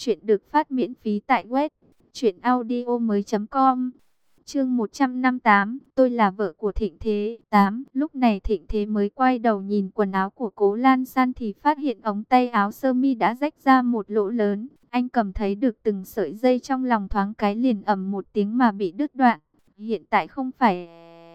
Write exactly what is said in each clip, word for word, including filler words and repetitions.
Chuyện được phát miễn phí tại web truyện audio mới chấm com. Chương một trăm năm mươi tám, tôi là vợ của Thịnh Thế. tám. Lúc này Thịnh Thế mới quay đầu nhìn quần áo của Cố Lan San thì phát hiện ống tay áo sơ mi đã rách ra một lỗ lớn. Anh cầm thấy được từng sợi dây, trong lòng thoáng cái liền ầm một tiếng mà bị đứt đoạn. Hiện tại không phải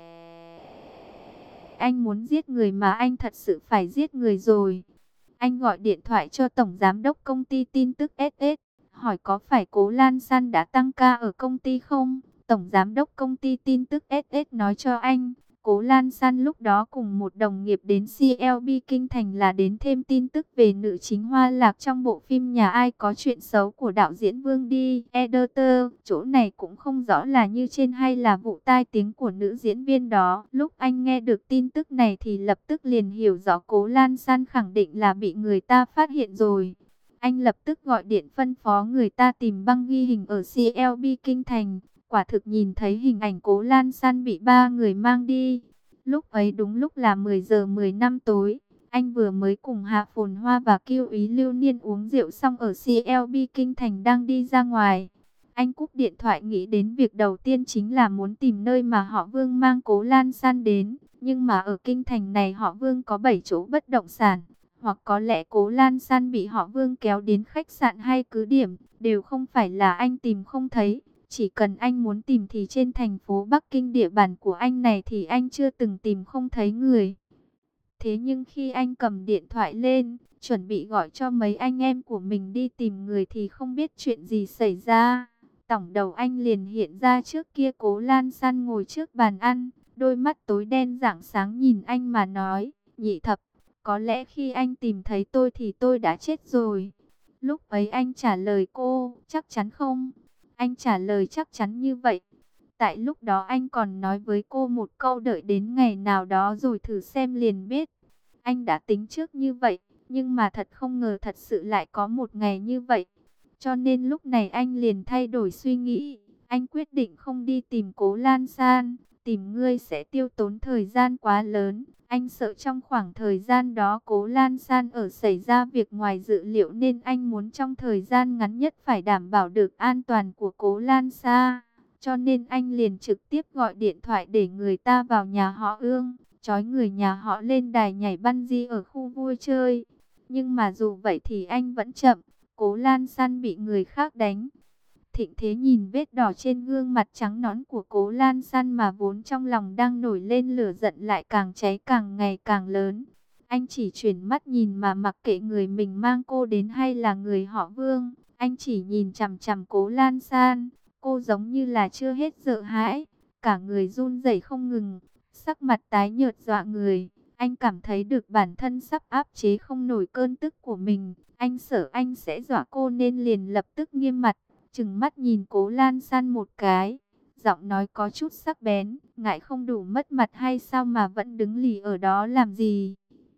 anh muốn giết người mà anh thật sự phải giết người rồi. Anh gọi điện thoại cho Tổng Giám đốc công ty tin tức ét ét, hỏi có phải Cố Lan San đã tăng ca ở công ty không? Tổng Giám đốc công ty tin tức ét ét nói cho anh, Cố Lan San lúc đó cùng một đồng nghiệp đến xê lờ bê Kinh Thành là đến thêm tin tức về nữ chính Hoa Lạc trong bộ phim Nhà Ai Có Chuyện Xấu của đạo diễn Vương Đi Editor. Chỗ này cũng không rõ là như trên hay là vụ tai tiếng của nữ diễn viên đó. Lúc anh nghe được tin tức này thì lập tức liền hiểu rõ Cố Lan San khẳng định là bị người ta phát hiện rồi. Anh lập tức gọi điện phân phó người ta tìm băng ghi hình ở xê lờ bê Kinh Thành. Quả thực nhìn thấy hình ảnh Cố Lan San bị ba người mang đi. Lúc ấy đúng lúc là mười giờ mười lăm tối. Anh vừa mới cùng Hạ Phồn Hoa và Kiêu Ý Lưu Niên uống rượu xong ở xê lờ bê Kinh Thành đang đi ra ngoài. Anh cúp điện thoại nghĩ đến việc đầu tiên chính là muốn tìm nơi mà họ Vương mang Cố Lan San đến. Nhưng mà ở Kinh Thành này họ Vương có bảy chỗ bất động sản. Hoặc có lẽ Cố Lan San bị họ Vương kéo đến khách sạn hay cứ điểm. Đều không phải là anh tìm không thấy. Chỉ cần anh muốn tìm thì trên thành phố Bắc Kinh, địa bàn của anh này thì anh chưa từng tìm không thấy người. Thế nhưng khi anh cầm điện thoại lên, chuẩn bị gọi cho mấy anh em của mình đi tìm người thì không biết chuyện gì xảy ra. Tổng đầu anh liền hiện ra trước kia Cố Lan San ngồi trước bàn ăn, đôi mắt tối đen rạng sáng nhìn anh mà nói, Nhị Thập, có lẽ khi anh tìm thấy tôi thì tôi đã chết rồi. Lúc ấy anh trả lời cô, chắc chắn không? Anh trả lời chắc chắn như vậy. Tại lúc đó anh còn nói với cô một câu đợi đến ngày nào đó rồi thử xem liền biết. Anh đã tính trước như vậy, nhưng mà thật không ngờ thật sự lại có một ngày như vậy. Cho nên lúc này anh liền thay đổi suy nghĩ. Anh quyết định không đi tìm Cố Lan San. Tìm ngươi sẽ tiêu tốn thời gian quá lớn. Anh sợ trong khoảng thời gian đó Cố Lan San ở xảy ra việc ngoài dự liệu, nên anh muốn trong thời gian ngắn nhất phải đảm bảo được an toàn của Cố Lan San. Cho nên anh liền trực tiếp gọi điện thoại để người ta vào nhà họ Ương, trói người nhà họ lên đài nhảy bungee ở khu vui chơi. Nhưng mà dù vậy thì anh vẫn chậm, Cố Lan San bị người khác đánh. Thịnh Thế nhìn vết đỏ trên gương mặt trắng nõn của Cố Lan San mà vốn trong lòng đang nổi lên lửa giận lại càng cháy càng ngày càng lớn. Anh chỉ chuyển mắt nhìn mà mặc kệ người mình mang cô đến hay là người họ Vương. Anh chỉ nhìn chằm chằm Cố Lan San. Cô giống như là chưa hết sợ hãi, cả người run rẩy không ngừng, sắc mặt tái nhợt dọa người. Anh cảm thấy được bản thân sắp áp chế không nổi cơn tức của mình. Anh sợ anh sẽ dọa cô nên liền lập tức nghiêm mặt, trừng mắt nhìn Cố Lan San một cái. Giọng nói có chút sắc bén, ngại không đủ mất mặt hay sao mà vẫn đứng lì ở đó làm gì?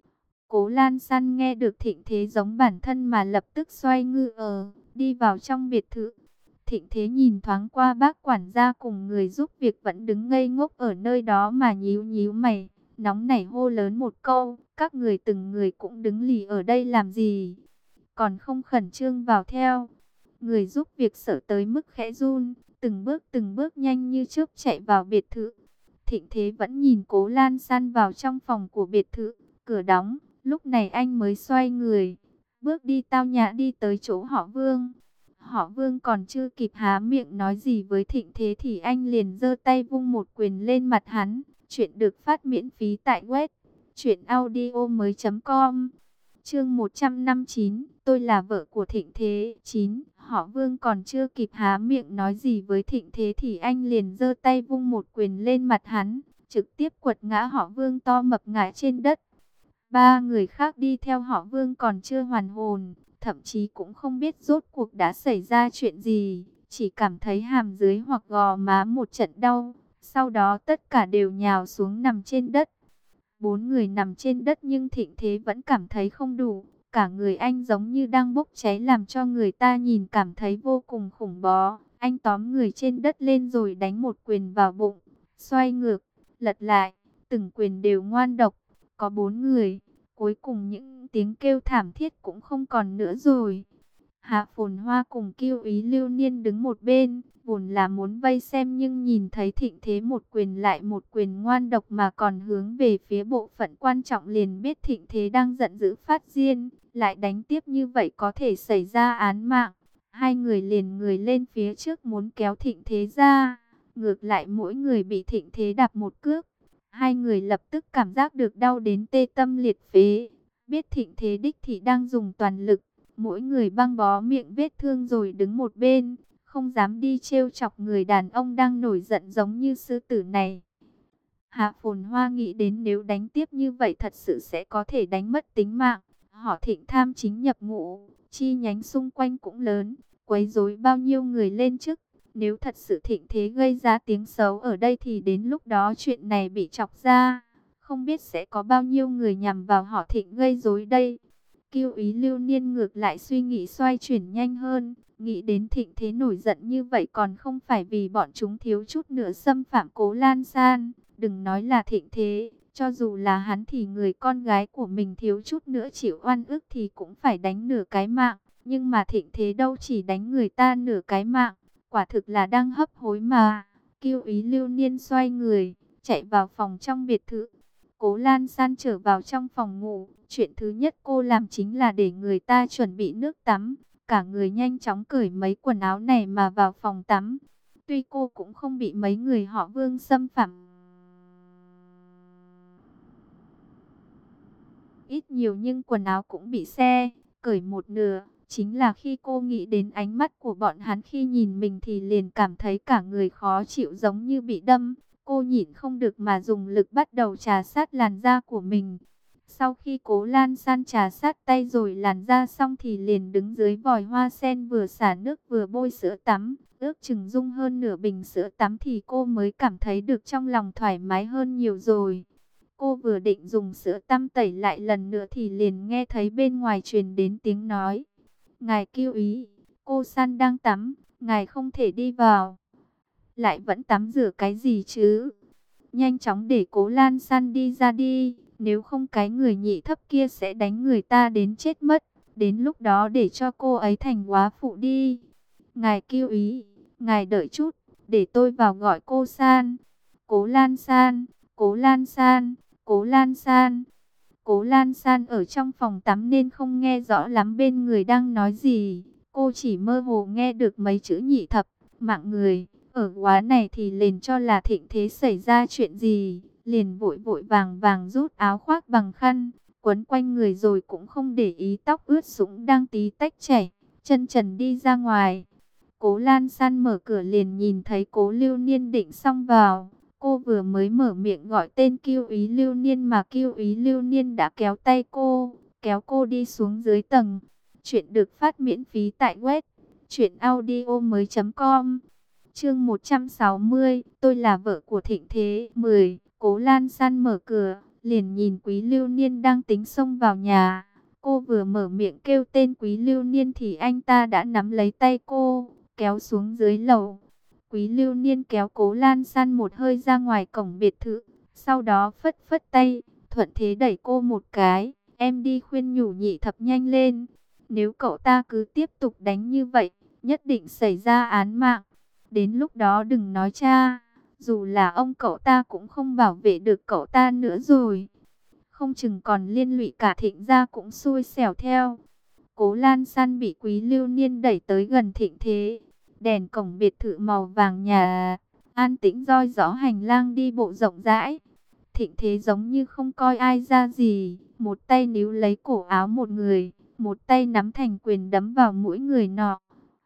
Cố Lan San nghe được Thịnh Thế giống bản thân mà lập tức xoay ngựa ờ, đi vào trong biệt thự. Thịnh Thế nhìn thoáng qua bác quản gia cùng người giúp việc vẫn đứng ngây ngốc ở nơi đó mà nhíu nhíu mày, nóng nảy hô lớn một câu, các người từng người cũng đứng lì ở đây làm gì? Còn không khẩn trương vào theo. Người giúp việc sợ tới mức khẽ run, từng bước từng bước nhanh như chớp chạy vào biệt thự. Thịnh Thế vẫn nhìn Cố Lan San vào trong phòng của biệt thự, cửa đóng, lúc này anh mới xoay người, bước đi tao nhã đi tới chỗ họ Vương. Họ Vương còn chưa kịp há miệng nói gì với Thịnh Thế thì anh liền giơ tay vung một quyền lên mặt hắn. Chuyện được phát miễn phí tại web truyện audio mới chấm com. Chương một trăm năm mươi chín, tôi là vợ của Thịnh Thế. chín. Họ Vương còn chưa kịp há miệng nói gì với Thịnh Thế thì anh liền giơ tay vung một quyền lên mặt hắn, trực tiếp quật ngã họ Vương to mập ngã trên đất. Ba người khác đi theo họ Vương còn chưa hoàn hồn, thậm chí cũng không biết rốt cuộc đã xảy ra chuyện gì, chỉ cảm thấy hàm dưới hoặc gò má một trận đau, sau đó tất cả đều nhào xuống nằm trên đất. Bốn người nằm trên đất nhưng Thịnh Thế vẫn cảm thấy không đủ, cả người anh giống như đang bốc cháy làm cho người ta nhìn cảm thấy vô cùng khủng bố. Anh tóm người trên đất lên rồi đánh một quyền vào bụng, xoay ngược, lật lại, từng quyền đều ngoan độc. Có bốn người, cuối cùng những tiếng kêu thảm thiết cũng không còn nữa rồi. Hạ Phồn Hoa cùng Kiêu Ý Lưu Niên đứng một bên, vốn là muốn vây xem nhưng nhìn thấy Thịnh Thế một quyền lại một quyền ngoan độc mà còn hướng về phía bộ phận quan trọng liền biết Thịnh Thế đang giận dữ phát điên, lại đánh tiếp như vậy có thể xảy ra án mạng. Hai người liền người lên phía trước muốn kéo Thịnh Thế ra, ngược lại mỗi người bị Thịnh Thế đạp một cước. Hai người lập tức cảm giác được đau đến tê tâm liệt phế, biết Thịnh Thế đích thị đang dùng toàn lực. Mỗi người băng bó miệng vết thương rồi đứng một bên, không dám đi trêu chọc người đàn ông đang nổi giận giống như sư tử này. Hạ Phồn Hoa nghĩ đến nếu đánh tiếp như vậy thật sự sẽ có thể đánh mất tính mạng. Họ Thịnh tham chính nhập ngũ, chi nhánh xung quanh cũng lớn, quấy rối bao nhiêu người lên chức. Nếu thật sự Thịnh Thế gây ra tiếng xấu ở đây thì đến lúc đó chuyện này bị chọc ra, không biết sẽ có bao nhiêu người nhằm vào họ Thịnh gây rối đây. Kiêu Ý Lưu Niên ngược lại suy nghĩ xoay chuyển nhanh hơn, nghĩ đến Thịnh Thế nổi giận như vậy còn không phải vì bọn chúng thiếu chút nữa xâm phạm Cố Lan San. Đừng nói là Thịnh Thế, cho dù là hắn thì người con gái của mình thiếu chút nữa chịu oan ức thì cũng phải đánh nửa cái mạng. Nhưng mà Thịnh Thế đâu chỉ đánh người ta nửa cái mạng, quả thực là đang hấp hối mà. Kiêu Ý Lưu Niên xoay người, chạy vào phòng trong biệt thự. Cố Lan San trở vào trong phòng ngủ, chuyện thứ nhất cô làm chính là để người ta chuẩn bị nước tắm. Cả người nhanh chóng cởi mấy quần áo này mà vào phòng tắm. Tuy cô cũng không bị mấy người họ Vương xâm phạm ít nhiều nhưng quần áo cũng bị xe cởi một nửa. Chính là khi cô nghĩ đến ánh mắt của bọn hắn khi nhìn mình thì liền cảm thấy cả người khó chịu giống như bị đâm. Cô nhịn không được mà dùng lực bắt đầu trà sát làn da của mình. Sau khi Cố Lan San trà sát tay rồi làn da xong thì liền đứng dưới vòi hoa sen vừa xả nước vừa bôi sữa tắm. Ước chừng dung hơn nửa bình sữa tắm thì cô mới cảm thấy được trong lòng thoải mái hơn nhiều rồi. Cô vừa định dùng sữa tắm tẩy lại lần nữa thì liền nghe thấy bên ngoài truyền đến tiếng nói. Ngài Kiêu Ý, cô San đang tắm, ngài không thể đi vào. Lại vẫn tắm rửa cái gì chứ? Nhanh chóng để Cố Lan San đi ra đi, nếu không cái người nhị thấp kia sẽ đánh người ta đến chết mất. Đến lúc đó để cho cô ấy thành góa phụ đi. Ngài Kiêu Ý, ngài đợi chút, để tôi vào gọi cô San. Cố Lan San, Cố Lan San, Cố Lan San. Cố Lan San ở trong phòng tắm nên không nghe rõ lắm bên người đang nói gì. Cô chỉ mơ hồ nghe được mấy chữ nhị thập, mạng người. Ở góa này thì liền cho là Thịnh Thế xảy ra chuyện gì. Liền vội vội vàng vàng rút áo khoác bằng khăn, quấn quanh người rồi cũng không để ý tóc ướt sũng đang tí tách chảy. Chân trần đi ra ngoài. Cố Lan San mở cửa liền nhìn thấy Cố Lưu Niên định xông vào. Cô vừa mới mở miệng gọi tên Kiêu Ý Lưu Niên mà Kiêu Ý Lưu Niên đã kéo tay cô, kéo cô đi xuống dưới tầng. Chuyện được phát miễn phí tại web truyện audio mới chấm com. Chương một trăm sáu mươi, tôi là vợ của Thịnh Thế. mười. Cố Lan San mở cửa, liền nhìn Quý Lưu Niên đang tính xông vào nhà. Cô vừa mở miệng kêu tên Quý Lưu Niên thì anh ta đã nắm lấy tay cô, kéo xuống dưới lầu. Quý Lưu Niên kéo Cố Lan San một hơi ra ngoài cổng biệt thự, sau đó phất phất tay, thuận thế đẩy cô một cái. Em đi khuyên nhủ nhị thập nhanh lên, nếu cậu ta cứ tiếp tục đánh như vậy, nhất định xảy ra án mạng. Đến lúc đó đừng nói cha, dù là ông cậu ta cũng không bảo vệ được cậu ta nữa rồi. Không chừng còn liên lụy cả Thịnh gia cũng xui xẻo theo. Cố Lan San bị Quý Lưu Niên đẩy tới gần Thịnh Thế. Đèn cổng biệt thự màu vàng nhà, an tĩnh roi rõ hành lang đi bộ rộng rãi. Thịnh Thế giống như không coi ai ra gì, một tay níu lấy cổ áo một người, một tay nắm thành quyền đấm vào mũi người nọ.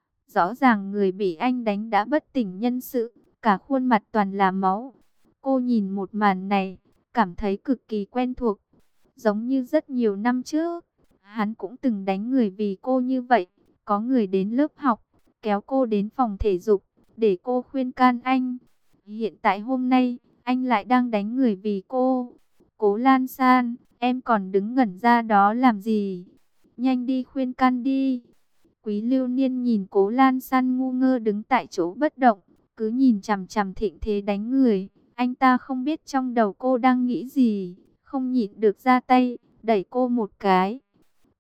Rõ ràng người bị anh đánh đã bất tỉnh nhân sự, cả khuôn mặt toàn là máu. Cô nhìn một màn này, cảm thấy cực kỳ quen thuộc. Giống như rất nhiều năm trước, hắn cũng từng đánh người vì cô như vậy. Có người đến lớp học, kéo cô đến phòng thể dục, để cô khuyên can anh. Hiện tại hôm nay, anh lại đang đánh người vì cô. Cố Lan San, em còn đứng ngẩn ra đó làm gì? Nhanh đi khuyên can đi. Quý Lưu Niên nhìn Cố Lan San ngu ngơ đứng tại chỗ bất động, cứ nhìn chằm chằm Thịnh Thế đánh người. Anh ta không biết trong đầu cô đang nghĩ gì, không nhịn được ra tay, đẩy cô một cái.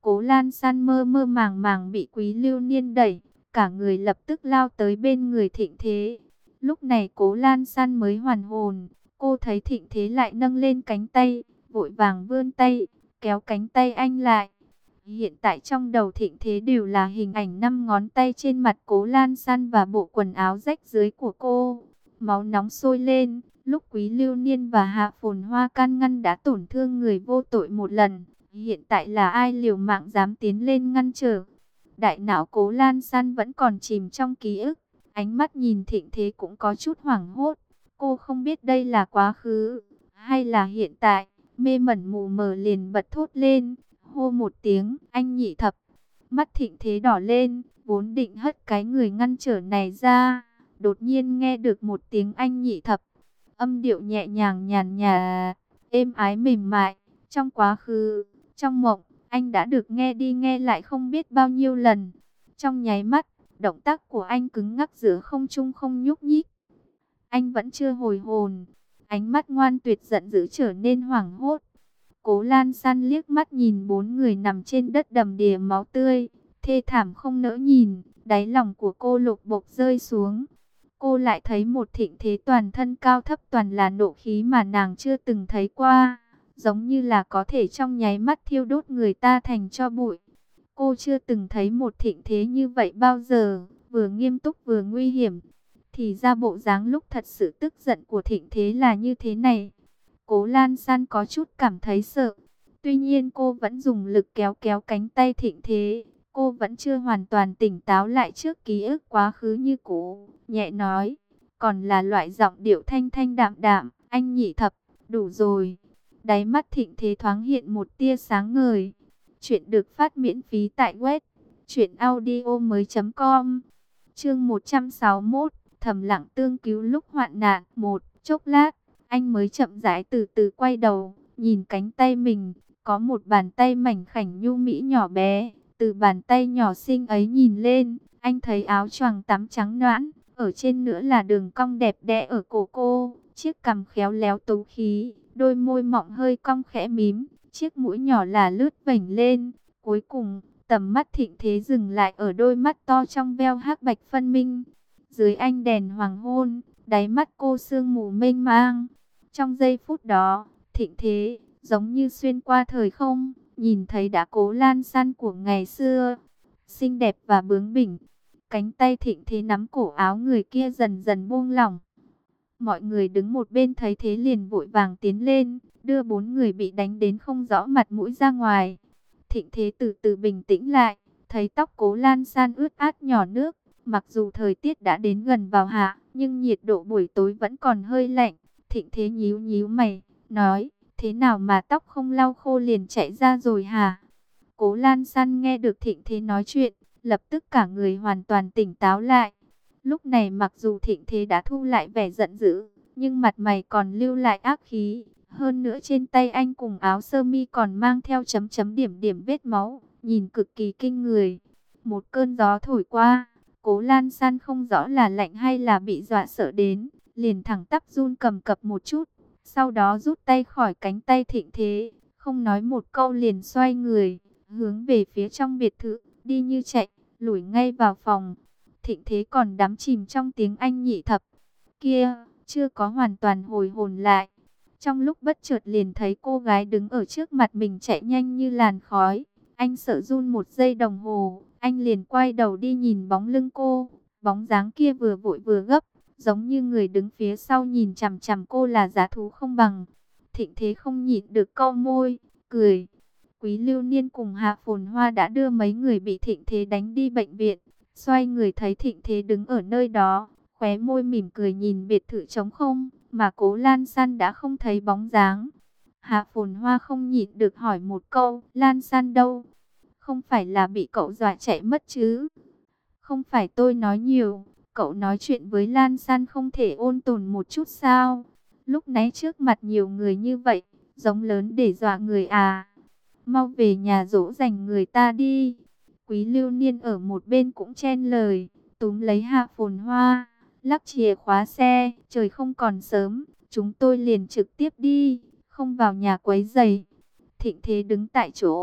Cố Lan San mơ mơ màng màng bị Quý Lưu Niên đẩy, cả người lập tức lao tới bên người Thịnh Thế. Lúc này Cố Lan San mới hoàn hồn, cô thấy Thịnh Thế lại nâng lên cánh tay, vội vàng vươn tay, kéo cánh tay anh lại. Hiện tại trong đầu Thịnh Thế đều là hình ảnh năm ngón tay trên mặt Cố Lan San và bộ quần áo rách dưới của cô. Máu nóng sôi lên, lúc Quý Lưu Niên và Hạ Phồn Hoa can ngăn đã tổn thương người vô tội một lần. Hiện tại là ai liều mạng dám tiến lên ngăn trở. Đại não Cố Lan San vẫn còn chìm trong ký ức, ánh mắt nhìn Thịnh Thế cũng có chút hoảng hốt. Cô không biết đây là quá khứ hay là hiện tại, mê mẩn mù mờ liền bật thốt lên, hô một tiếng, anh Nhị Thập. Mắt Thịnh Thế đỏ lên, vốn định hất cái người ngăn trở này ra, đột nhiên nghe được một tiếng anh Nhị Thập. Âm điệu nhẹ nhàng nhàn nhạt, êm ái mềm mại. Trong quá khứ, trong mộng, anh đã được nghe đi nghe lại không biết bao nhiêu lần. Trong nháy mắt, động tác của anh cứng ngắc giữa không trung không nhúc nhích. Anh vẫn chưa hồi hồn, ánh mắt ngoan tuyệt giận dữ trở nên hoảng hốt. Cố Lan San liếc mắt nhìn bốn người nằm trên đất đầm đìa máu tươi, thê thảm không nỡ nhìn, đáy lòng của cô lục bộc rơi xuống. Cô lại thấy một Thịnh Thế toàn thân cao thấp toàn là nộ khí mà nàng chưa từng thấy qua, giống như là có thể trong nháy mắt thiêu đốt người ta thành tro bụi. Cô chưa từng thấy một Thịnh Thế như vậy bao giờ, vừa nghiêm túc vừa nguy hiểm. Thì ra bộ dáng lúc thật sự tức giận của Thịnh Thế là như thế này. Cố Lan San có chút cảm thấy sợ. Tuy nhiên cô vẫn dùng lực kéo kéo cánh tay Thịnh Thế. Cô vẫn chưa hoàn toàn tỉnh táo lại trước ký ức quá khứ như cũ. Nhẹ nói, còn là loại giọng điệu thanh thanh đạm đạm. Anh Nhị Thập, đủ rồi. Đáy mắt Thịnh Thế thoáng hiện một tia sáng ngời. Chuyện được phát miễn phí tại web truyện audio mới chấm com. Chương một trăm sáu mươi mốt, thầm lặng tương cứu lúc hoạn nạn. Một chốc lát, anh mới chậm rãi từ từ quay đầu, nhìn cánh tay mình, có một bàn tay mảnh khảnh nhu mỹ nhỏ bé. Từ bàn tay nhỏ xinh ấy nhìn lên, anh thấy áo choàng tắm trắng nõn, ở trên nữa là đường cong đẹp đẽ ở cổ cô, chiếc cằm khéo léo tú khí, đôi môi mọng hơi cong khẽ mím, chiếc mũi nhỏ là lướt vểnh lên. Cuối cùng, tầm mắt Thịnh Thế dừng lại ở đôi mắt to trong veo hắc bạch phân minh. Dưới ánh đèn hoàng hôn, đáy mắt cô sương mù mênh mang. Trong giây phút đó, Thịnh Thế giống như xuyên qua thời không, nhìn thấy đã Cố Lan San của ngày xưa, xinh đẹp và bướng bỉnh. Cánh tay Thịnh Thế nắm cổ áo người kia dần dần buông lỏng. Mọi người đứng một bên thấy thế liền vội vàng tiến lên, đưa bốn người bị đánh đến không rõ mặt mũi ra ngoài. Thịnh Thế từ từ bình tĩnh lại, thấy tóc Cố Lan San ướt át nhỏ nước. Mặc dù thời tiết đã đến gần vào hạ, nhưng nhiệt độ buổi tối vẫn còn hơi lạnh. Thịnh Thế nhíu nhíu mày, nói, thế nào mà tóc không lau khô liền chạy ra rồi hả? Cố Lan San nghe được Thịnh Thế nói chuyện, lập tức cả người hoàn toàn tỉnh táo lại. Lúc này mặc dù Thịnh Thế đã thu lại vẻ giận dữ, nhưng mặt mày còn lưu lại ác khí. Hơn nữa trên tay anh cùng áo sơ mi còn mang theo chấm chấm điểm điểm vết máu, nhìn cực kỳ kinh người. Một cơn gió thổi qua, Cố Lan San không rõ là lạnh hay là bị dọa sợ đến, liền thẳng tắp run cầm cập một chút. Sau đó rút tay khỏi cánh tay Thịnh Thế, không nói một câu liền xoay người, hướng về phía trong biệt thự, đi như chạy, lủi ngay vào phòng. Thịnh Thế còn đắm chìm trong tiếng anh Nhị Thập kia, chưa có hoàn toàn hồi hồn lại. Trong lúc bất chợt liền thấy cô gái đứng ở trước mặt mình chạy nhanh như làn khói. Anh sợ run một giây đồng hồ, anh liền quay đầu đi nhìn bóng lưng cô. Bóng dáng kia vừa vội vừa gấp, giống như người đứng phía sau nhìn chằm chằm cô là dã thú không bằng. Thịnh Thế không nhịn được cau môi, cười. Quý Lưu Niên cùng Hạ Phồn Hoa đã đưa mấy người bị Thịnh Thế đánh đi bệnh viện. Xoay người thấy Thịnh Thế đứng ở nơi đó, khóe môi mỉm cười nhìn biệt thự trống không, mà Cố Lan San đã không thấy bóng dáng. Hạ Phồn Hoa không nhịn được hỏi một câu, Lan San đâu? Không phải là bị cậu dọa chạy mất chứ? Không phải tôi nói nhiều, cậu nói chuyện với Lan San không thể ôn tồn một chút sao? Lúc nãy trước mặt nhiều người như vậy, giống lớn để dọa người à? Mau về nhà dỗ dành người ta đi. Quý Lưu Niên ở một bên cũng chen lời, túm lấy Hạ Phồn Hoa, lắc chìa khóa xe, trời không còn sớm, chúng tôi liền trực tiếp đi, không vào nhà quấy rầy. Thịnh Thế đứng tại chỗ,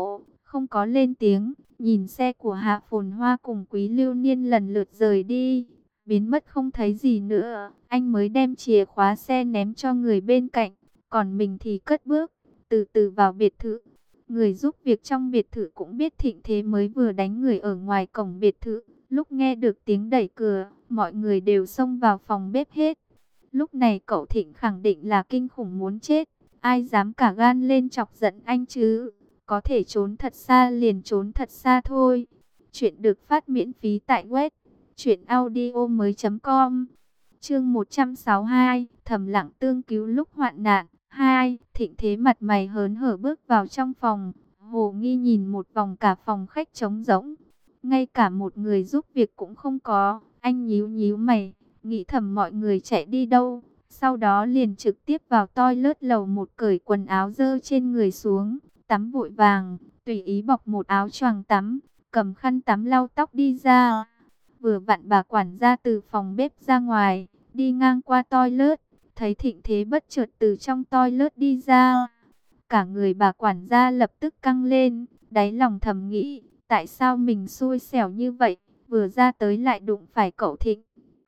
không có lên tiếng, nhìn xe của Hạ Phồn Hoa cùng Quý Lưu Niên lần lượt rời đi, biến mất không thấy gì nữa. Anh mới đem chìa khóa xe ném cho người bên cạnh, còn mình thì cất bước, từ từ vào biệt thự. Người giúp việc trong biệt thự cũng biết Thịnh Thế mới vừa đánh người ở ngoài cổng biệt thự. Lúc nghe được tiếng đẩy cửa, mọi người đều xông vào phòng bếp hết. Lúc này cậu Thịnh khẳng định là kinh khủng muốn chết. Ai dám cả gan lên chọc giận anh chứ? Có thể trốn thật xa liền trốn thật xa thôi. Chuyện được phát miễn phí tại web truyện audio mới chấm com. Chương một trăm sáu mươi hai, thầm lặng tương cứu lúc hoạn nạn. Hai, Thịnh Thế mặt mày hớn hở bước vào trong phòng. Hồ nghi nhìn một vòng cả phòng khách trống rỗng, ngay cả một người giúp việc cũng không có. Anh nhíu nhíu mày, nghĩ thầm mọi người chạy đi đâu. Sau đó liền trực tiếp vào toilet lầu một, cởi quần áo dơ trên người xuống, tắm vội vàng, tùy ý bọc một áo choàng tắm, cầm khăn tắm lau tóc đi ra. Vừa vặn bà quản gia từ phòng bếp ra ngoài, đi ngang qua toilet, thấy Thịnh Thế bất chợt từ trong toilet đi ra. Cả người bà quản gia lập tức căng lên, đáy lòng thầm nghĩ, tại sao mình xui xẻo như vậy, vừa ra tới lại đụng phải cậu Thịnh.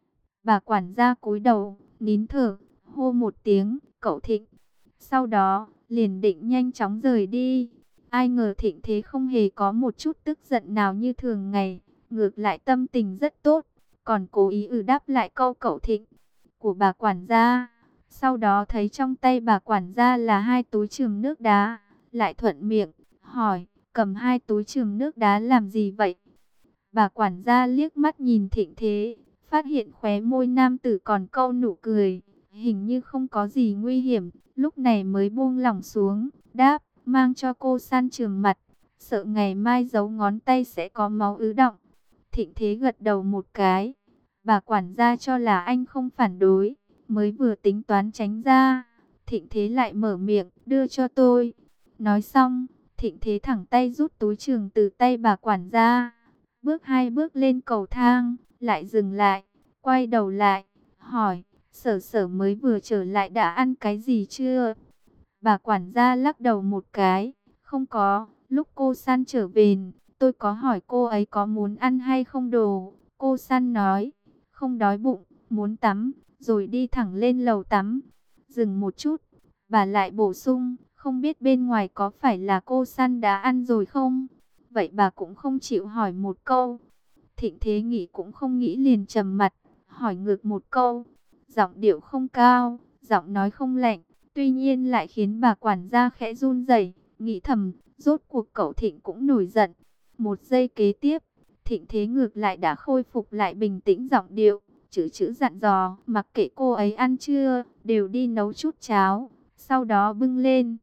Bà quản gia cúi đầu, nín thở, hô một tiếng, cậu Thịnh. Sau đó, liền định nhanh chóng rời đi. Ai ngờ Thịnh Thế không hề có một chút tức giận nào như thường ngày, ngược lại tâm tình rất tốt, còn cố ý ừ đáp lại câu cậu Thịnh của bà quản gia. Sau đó thấy trong tay bà quản gia là hai túi chườm nước đá, lại thuận miệng hỏi, cầm hai túi chườm nước đá làm gì vậy? Bà quản gia liếc mắt nhìn Thịnh Thế, phát hiện khóe môi nam tử còn câu nụ cười, hình như không có gì nguy hiểm, lúc này mới buông lỏng xuống, đáp, mang cho cô san chườm mặt, sợ ngày mai giấu ngón tay sẽ có máu ứ đọng. Thịnh Thế gật đầu một cái, bà quản gia cho là anh không phản đối, mới vừa tính toán tránh ra, Thịnh Thế lại mở miệng, đưa cho tôi. Nói xong, Thịnh Thế thẳng tay rút túi chườm từ tay bà quản gia, bước hai bước lên cầu thang, lại dừng lại, quay đầu lại, hỏi, Sở Sở mới vừa trở lại đã ăn cái gì chưa? Bà quản gia lắc đầu một cái, không có, lúc cô San trở về, tôi có hỏi cô ấy có muốn ăn hay không đồ. Cô San nói, không đói bụng, muốn tắm, rồi đi thẳng lên lầu tắm. Dừng một chút, bà lại bổ sung, không biết bên ngoài có phải là cô San đã ăn rồi không? Vậy bà cũng không chịu hỏi một câu. Thịnh Thế nghĩ cũng không nghĩ liền trầm mặt, hỏi ngược một câu. Giọng điệu không cao, giọng nói không lạnh, tuy nhiên lại khiến bà quản gia khẽ run rẩy, nghĩ thầm, rốt cuộc cậu Thịnh cũng nổi giận. Một giây kế tiếp, Thịnh Thế ngược lại đã khôi phục lại bình tĩnh giọng điệu, chữ chữ dặn dò, mặc kệ cô ấy ăn chưa, đều đi nấu chút cháo, sau đó bưng lên.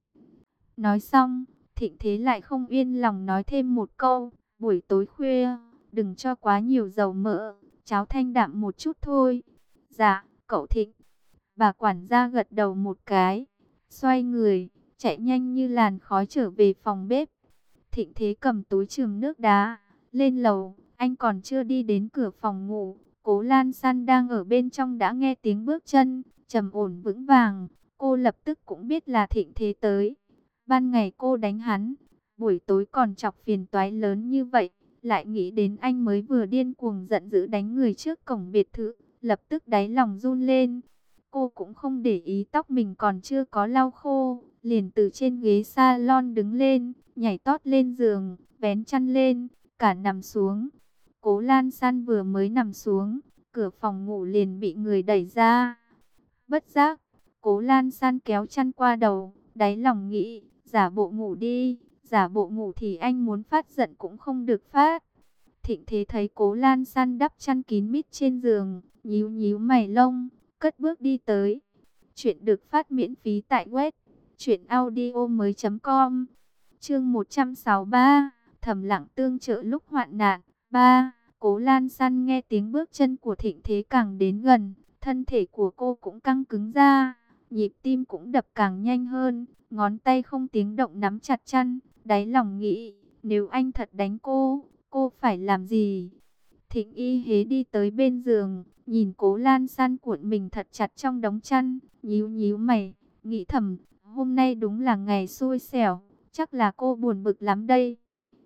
Nói xong, Thịnh Thế lại không yên lòng nói thêm một câu, buổi tối khuya, đừng cho quá nhiều dầu mỡ, cháo thanh đạm một chút thôi. Dạ, cậu Thịnh. Bà quản gia gật đầu một cái, xoay người, chạy nhanh như làn khói trở về phòng bếp. Thịnh Thế cầm túi chườm nước đá, lên lầu, anh còn chưa đi đến cửa phòng ngủ, Cố Lan San đang ở bên trong đã nghe tiếng bước chân, trầm ổn vững vàng, cô lập tức cũng biết là Thịnh Thế tới. Ban ngày cô đánh hắn, buổi tối còn chọc phiền toái lớn như vậy, lại nghĩ đến anh mới vừa điên cuồng giận dữ đánh người trước cổng biệt thự, lập tức đáy lòng run lên. Cô cũng không để ý tóc mình còn chưa có lau khô, liền từ trên ghế salon đứng lên, nhảy tót lên giường, vén chăn lên, cả nằm xuống. Cố Lan San vừa mới nằm xuống, cửa phòng ngủ liền bị người đẩy ra. Bất giác, Cố Lan San kéo chăn qua đầu, đáy lòng nghĩ, giả bộ ngủ đi, giả bộ ngủ thì anh muốn phát giận cũng không được phát. Thịnh Thế thấy Cố Lan San đắp chăn kín mít trên giường, nhíu nhíu mày lông, cất bước đi tới. Chuyện được phát miễn phí tại web truyện audio mới chấm com. Chương một trăm sáu mươi ba, thầm lặng tương trợ lúc hoạn nạn. Ba, Cố Lan San nghe tiếng bước chân của Thịnh Thế càng đến gần, thân thể của cô cũng căng cứng ra, nhịp tim cũng đập càng nhanh hơn, ngón tay không tiếng động nắm chặt chăn, đáy lòng nghĩ, nếu anh thật đánh cô, cô phải làm gì? Thịnh Y Hế đi tới bên giường, nhìn Cố Lan San cuộn mình thật chặt trong đống chăn, nhíu nhíu mày, nghĩ thầm, hôm nay đúng là ngày xui xẻo, chắc là cô buồn bực lắm đây.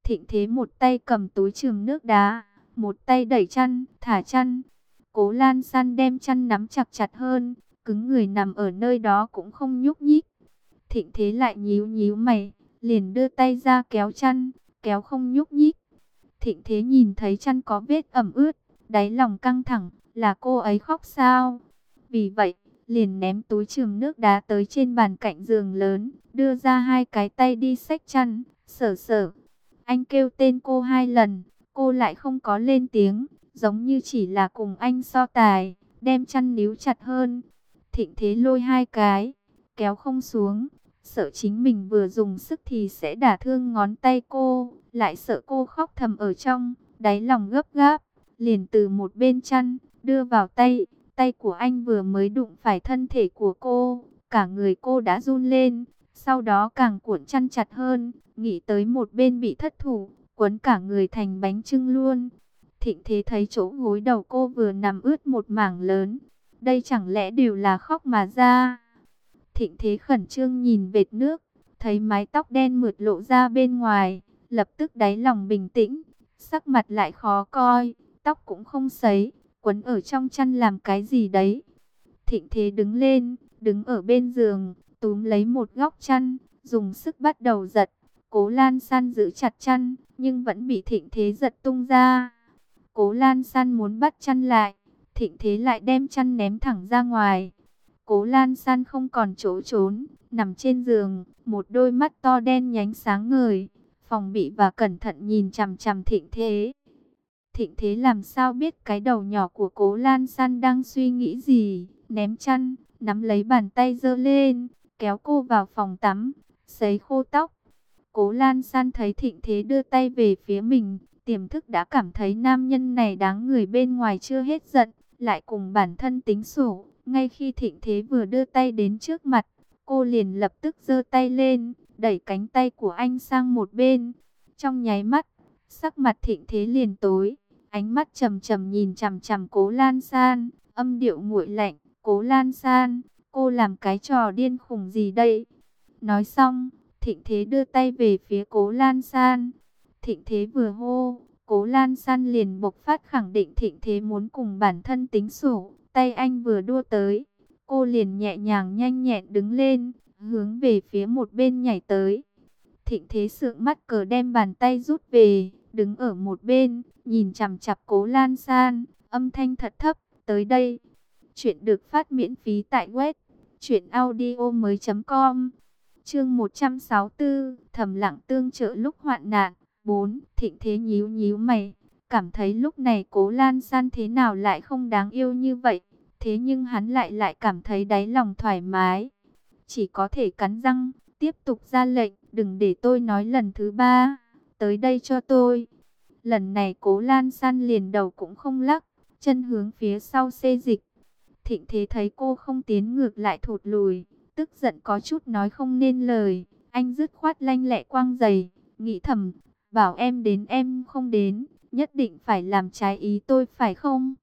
Thịnh Thế một tay cầm túi chườm nước đá, một tay đẩy chăn, thả chăn. Cố Lan San đem chăn nắm chặt chặt hơn, cứng người nằm ở nơi đó cũng không nhúc nhích. Thịnh Thế lại nhíu nhíu mày, liền đưa tay ra kéo chăn, kéo không nhúc nhích. Thịnh Thế nhìn thấy chăn có vết ẩm ướt, đáy lòng căng thẳng, là cô ấy khóc sao? Vì vậy, liền ném túi chườm nước đá tới trên bàn cạnh giường lớn, đưa ra hai cái tay đi xách chăn, sở sở. Anh kêu tên cô hai lần, cô lại không có lên tiếng, giống như chỉ là cùng anh so tài, đem chăn níu chặt hơn. Thịnh Thế lôi hai cái, kéo không xuống, sợ chính mình vừa dùng sức thì sẽ đả thương ngón tay cô, lại sợ cô khóc thầm ở trong, đáy lòng gấp gáp, liền từ một bên chăn, đưa vào tay. Tay của anh vừa mới đụng phải thân thể của cô, cả người cô đã run lên, sau đó càng cuộn chăn chặt hơn, nghĩ tới một bên bị thất thủ, quấn cả người thành bánh chưng luôn. Thịnh Thế thấy chỗ gối đầu cô vừa nằm ướt một mảng lớn, đây chẳng lẽ đều là khóc mà ra. Thịnh Thế khẩn trương nhìn vệt nước, thấy mái tóc đen mượt lộ ra bên ngoài, lập tức đáy lòng bình tĩnh, sắc mặt lại khó coi, tóc cũng không sấy, quấn ở trong chăn làm cái gì đấy. Thịnh Thế đứng lên, đứng ở bên giường, túm lấy một góc chăn, dùng sức bắt đầu giật. Cố Lan San giữ chặt chăn, nhưng vẫn bị Thịnh Thế giật tung ra. Cố Lan San muốn bắt chăn lại, Thịnh Thế lại đem chăn ném thẳng ra ngoài. Cố Lan San không còn chỗ trốn, nằm trên giường, một đôi mắt to đen nhánh sáng ngời, phòng bị và cẩn thận nhìn chằm chằm Thịnh Thế. Thịnh Thế làm sao biết cái đầu nhỏ của Cố Lan San đang suy nghĩ gì, ném chăn, nắm lấy bàn tay giơ lên, kéo cô vào phòng tắm, sấy khô tóc. Cố Lan San thấy Thịnh Thế đưa tay về phía mình, tiềm thức đã cảm thấy nam nhân này đáng người bên ngoài chưa hết giận, lại cùng bản thân tính sổ. Ngay khi Thịnh Thế vừa đưa tay đến trước mặt, cô liền lập tức giơ tay lên, đẩy cánh tay của anh sang một bên. Trong nháy mắt, sắc mặt Thịnh Thế liền tối, ánh mắt trầm trầm nhìn chằm chằm Cố Lan San, âm điệu nguội lạnh. Cố Lan San, cô làm cái trò điên khùng gì đây? Nói xong, Thịnh Thế đưa tay về phía Cố Lan San. Thịnh Thế vừa hô, Cố Lan San liền bộc phát khẳng định Thịnh Thế muốn cùng bản thân tính sổ. Tay anh vừa đua tới, cô liền nhẹ nhàng nhanh nhẹn đứng lên, hướng về phía một bên nhảy tới. Thịnh Thế sượng mắt cờ đem bàn tay rút về, đứng ở một bên, nhìn chằm chằm Cố Lan San, âm thanh thật thấp, tới đây. Chuyện được phát miễn phí tại web truyện audio mới chấm com. Chương một trăm sáu mươi tư, thầm lặng tương trợ lúc hoạn nạn. bốn. Thịnh Thế nhíu nhíu mày, cảm thấy lúc này Cố Lan San thế nào lại không đáng yêu như vậy. Thế nhưng hắn lại lại cảm thấy đáy lòng thoải mái. Chỉ có thể cắn răng, tiếp tục ra lệnh, đừng để tôi nói lần thứ ba. Tới đây cho tôi. Lần này Cố Lan San liền đầu cũng không lắc, chân hướng phía sau xê dịch. Thịnh Thế thấy cô không tiến ngược lại thụt lùi, tức giận có chút nói không nên lời. Anh dứt khoát lanh lẹ quang giày, nghĩ thầm, bảo em đến em không đến, nhất định phải làm trái ý tôi phải không?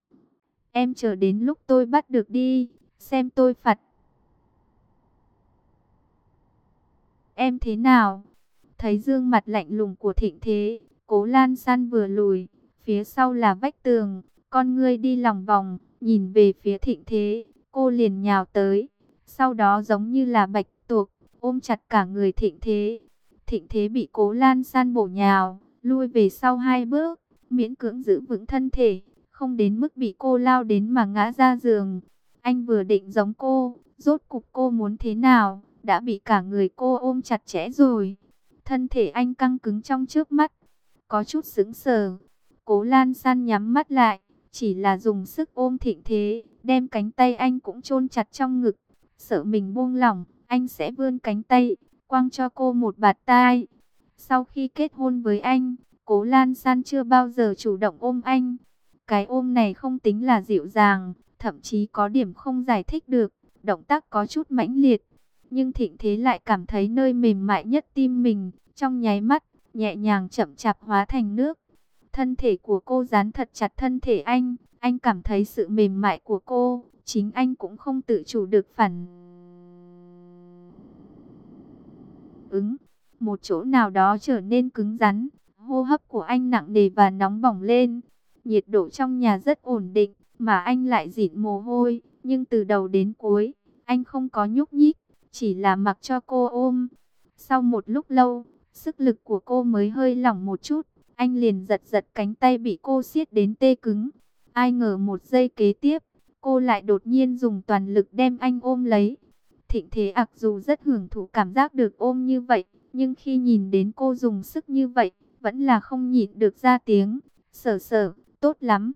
Em chờ đến lúc tôi bắt được đi, xem tôi phạt em thế nào? Thấy gương mặt lạnh lùng của Thịnh Thế, Cố Lan San vừa lùi, phía sau là vách tường, con ngươi đi lòng vòng, nhìn về phía Thịnh Thế, cô liền nhào tới, sau đó giống như là bạch tuộc, ôm chặt cả người Thịnh Thế. Thịnh Thế bị Cố Lan San bổ nhào, lui về sau hai bước, miễn cưỡng giữ vững thân thể, không đến mức bị cô lao đến mà ngã ra giường. Anh vừa định giống cô, rốt cục cô muốn thế nào, đã bị cả người cô ôm chặt chẽ rồi. Thân thể anh căng cứng trong trước mắt, có chút sững sờ. Cố Lan San nhắm mắt lại, chỉ là dùng sức ôm Thịnh Thế, đem cánh tay anh cũng chôn chặt trong ngực. Sợ mình buông lỏng, anh sẽ vươn cánh tay, quăng cho cô một bạt tai. Sau khi kết hôn với anh, Cố Lan San chưa bao giờ chủ động ôm anh. Cái ôm này không tính là dịu dàng, thậm chí có điểm không giải thích được, động tác có chút mãnh liệt. Nhưng Thịnh Thế lại cảm thấy nơi mềm mại nhất tim mình, trong nháy mắt, nhẹ nhàng chậm chạp hóa thành nước. Thân thể của cô dán thật chặt thân thể anh, anh cảm thấy sự mềm mại của cô, chính anh cũng không tự chủ được phản ứng. Một chỗ nào đó trở nên cứng rắn, hô hấp của anh nặng nề và nóng bỏng lên. Nhiệt độ trong nhà rất ổn định, mà anh lại rịn mồ hôi, nhưng từ đầu đến cuối, anh không có nhúc nhích, chỉ là mặc cho cô ôm. Sau một lúc lâu, sức lực của cô mới hơi lỏng một chút, anh liền giật giật cánh tay bị cô siết đến tê cứng. Ai ngờ một giây kế tiếp, cô lại đột nhiên dùng toàn lực đem anh ôm lấy. Thịnh Thế mặc dù rất hưởng thụ cảm giác được ôm như vậy, nhưng khi nhìn đến cô dùng sức như vậy, vẫn là không nhịn được ra tiếng. Sở sở, tốt lắm.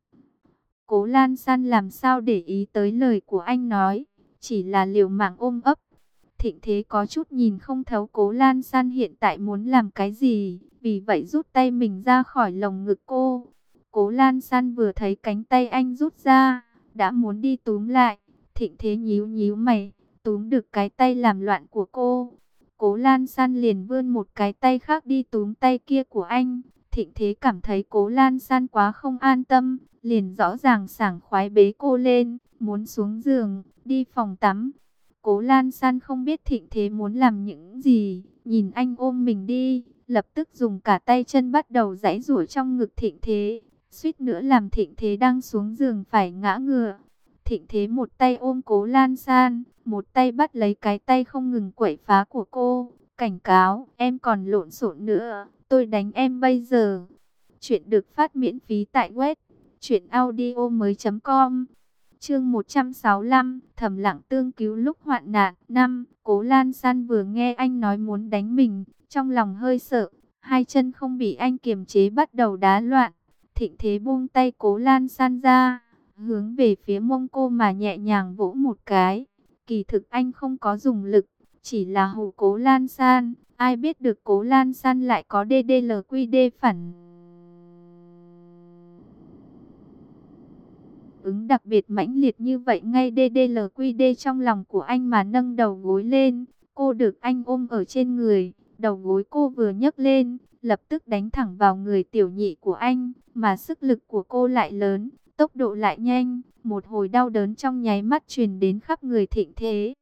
Cố Lan San làm sao để ý tới lời của anh nói, chỉ là liều mạng ôm ấp. Thịnh Thế có chút nhìn không thấu Cố Lan San hiện tại muốn làm cái gì, vì vậy rút tay mình ra khỏi lồng ngực cô. Cố Lan San vừa thấy cánh tay anh rút ra, đã muốn đi túm lại. Thịnh Thế nhíu nhíu mày, túm được cái tay làm loạn của cô. Cố Lan San liền vươn một cái tay khác đi túm tay kia của anh. Thịnh Thế cảm thấy Cố Lan San quá không an tâm, liền rõ ràng sảng khoái bế cô lên, muốn xuống giường, đi phòng tắm. Cố Lan San không biết Thịnh Thế muốn làm những gì, nhìn anh ôm mình đi, lập tức dùng cả tay chân bắt đầu giãy giụa trong ngực Thịnh Thế, suýt nữa làm Thịnh Thế đang xuống giường phải ngã ngửa. Thịnh Thế một tay ôm Cố Lan San, một tay bắt lấy cái tay không ngừng quậy phá của cô, cảnh cáo, em còn lộn xộn nữa, tôi đánh em bây giờ. Chuyện được phát miễn phí tại web truyện audio mới chấm com. Chương một trăm sáu mươi lăm, thầm lặng tương cứu lúc hoạn nạn. Năm, Cố Lan San vừa nghe anh nói muốn đánh mình, trong lòng hơi sợ, hai chân không bị anh kiềm chế bắt đầu đá loạn. Thịnh Thế buông tay Cố Lan San ra, hướng về phía mông cô mà nhẹ nhàng vỗ một cái. Kỳ thực anh không có dùng lực, chỉ là hù Cố Lan San. Ai biết được Cố Lan San lại có đê đê lờ quy đê phản ứng đặc biệt mãnh liệt như vậy. Ngay đê đê lờ quy đê trong lòng của anh mà nâng đầu gối lên. Cô được anh ôm ở trên người, đầu gối cô vừa nhấc lên, lập tức đánh thẳng vào người tiểu nhị của anh, mà sức lực của cô lại lớn, tốc độ lại nhanh, một hồi đau đớn trong nháy mắt truyền đến khắp người Thịnh Thế.